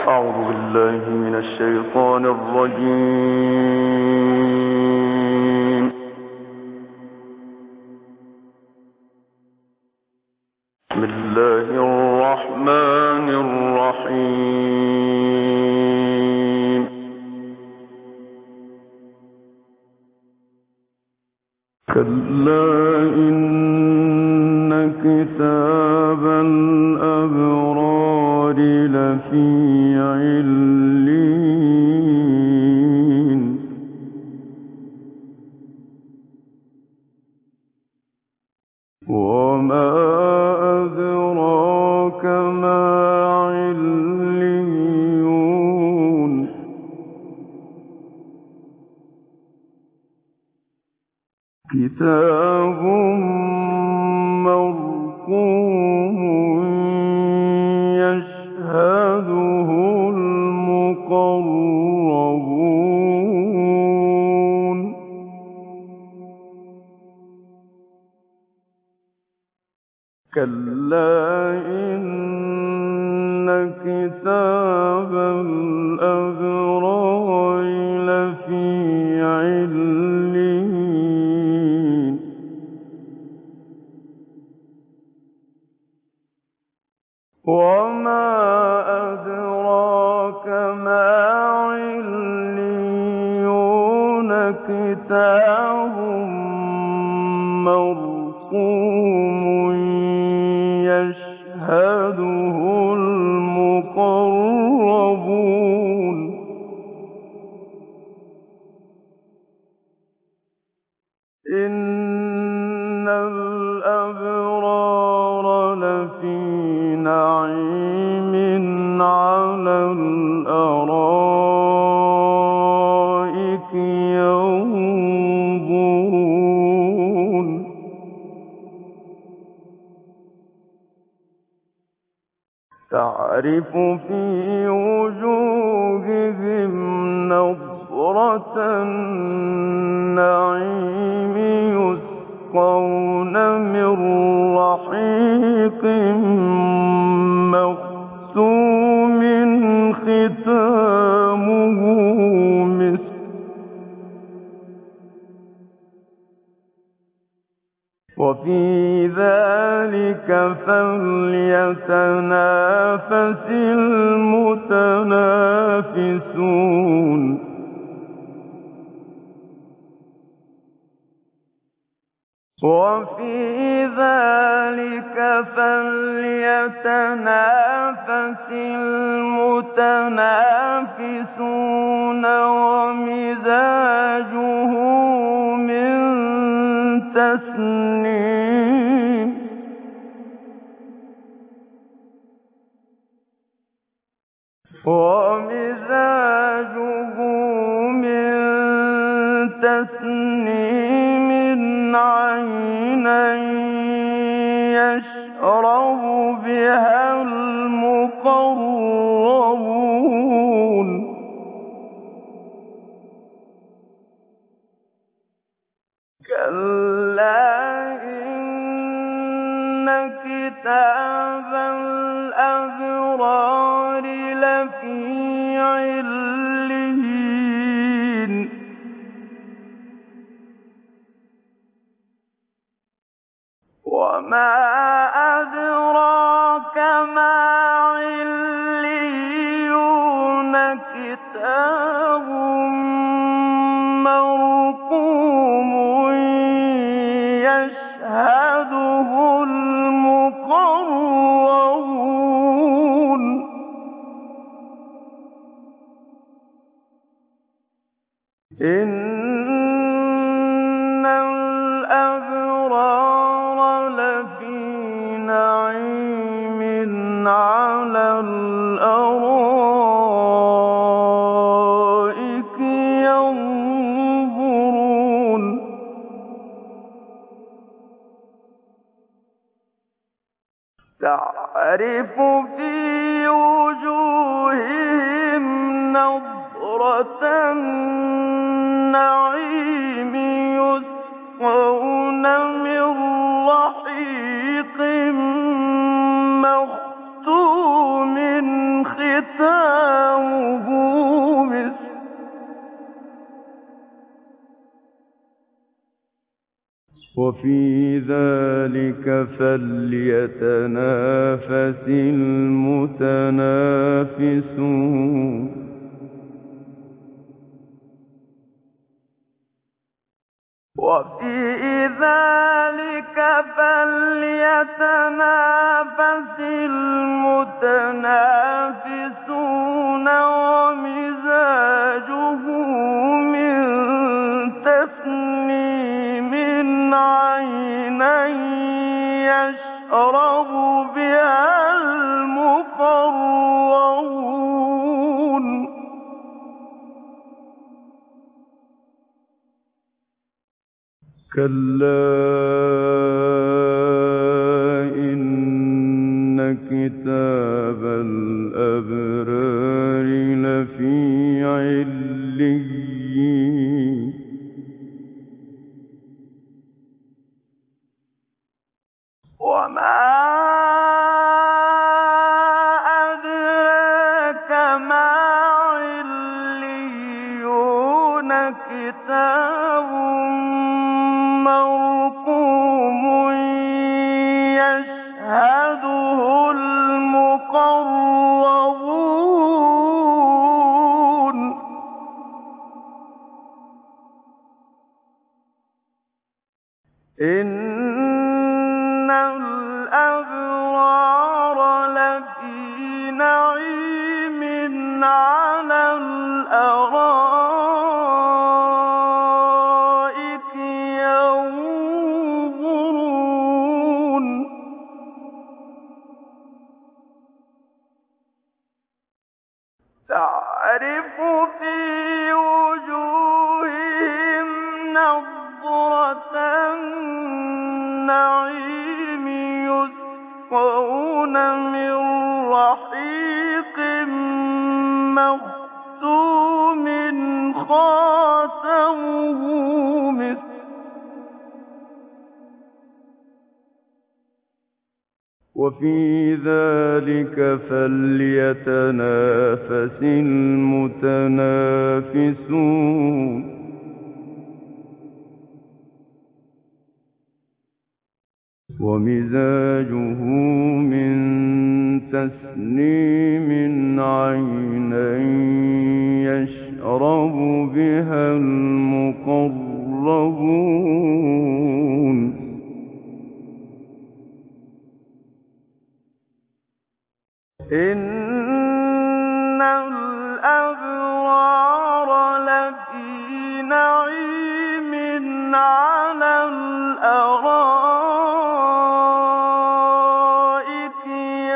أعوذ بالله من الشيطان الرجيم. بسم الله الرحمن الرحيم. كلا إن كتاب الأبرار لفي علين وما أدراك ما عليون كتاب مرقوم يشهده المقربون كلا إن كتاب الأبرار لفي علين وما أدراك ما عليون كتاب مرقوم يشهده المقربون إن الأبرار لفي نعيم على الأرائك ينظرون تعرف في وجوههم نضرة النعيم يسقون من رحيق مختوم ختامه مسك وفي ذلك فليتنافس المتنافسون وفي ذلك فليتنافس المتنافسون ومزاجه من تسنيم ومزاجه من تسنيم عينا يشرب بها المقربون كلا إن كتاب الأبرار لفي علين وما أدراك ما عليون كتاب مرقوم يشهده المقربون إن الأبرار لفي نعيم على الأرائك ينظرون تعرف في وجوههم نضرة النعيم يسقون من رحيق مختوم ختامه مسك وفي ذلك فليتنافس المتنافسون وفي ذلك فليتنافس المتنافسون ومزاجه من تسنيم عينا يشرب بها المقربون كلا إن كتاب الأبرار لفي عليين وما أدراك ما عليون كتاب مرقوم يشهده المقربون إن الأبرار لفي نعيم على الأرائك ينظرون تعرف في وجوههم نضرة النعيم يسقون من رحيق مختوم خاتمه مسك وفي ذلك فليتنافس المتنافسون ومزاجه من تسنيم عينا يشرب بها المقربون إن الأبرار لفي نعيم على الأرائك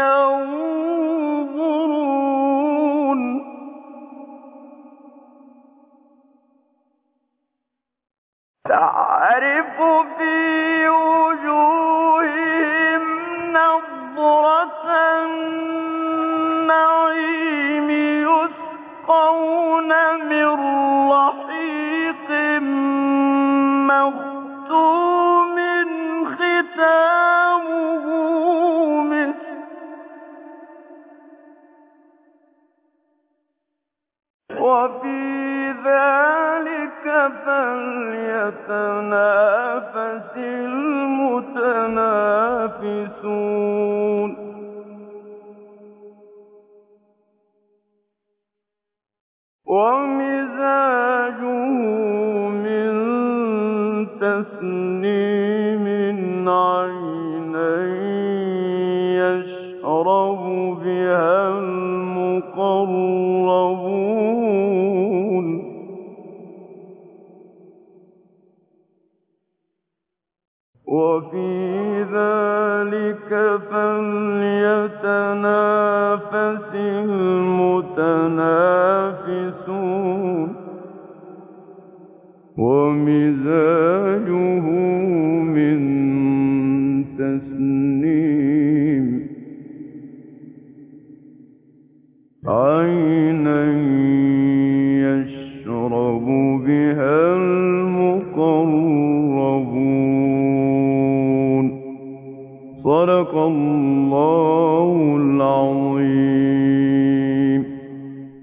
ينظرون تعرف في وجوههم نضرة النعيم يسقون من رحيق مختوم ختامه مسك وفي ذلك فليتنافس المتنافسون ومزاجه من تسنيم عينا يشرب بها المقربون وفي ذلك فليتنافس المتنافسون ومزاجه من تسنيم عينا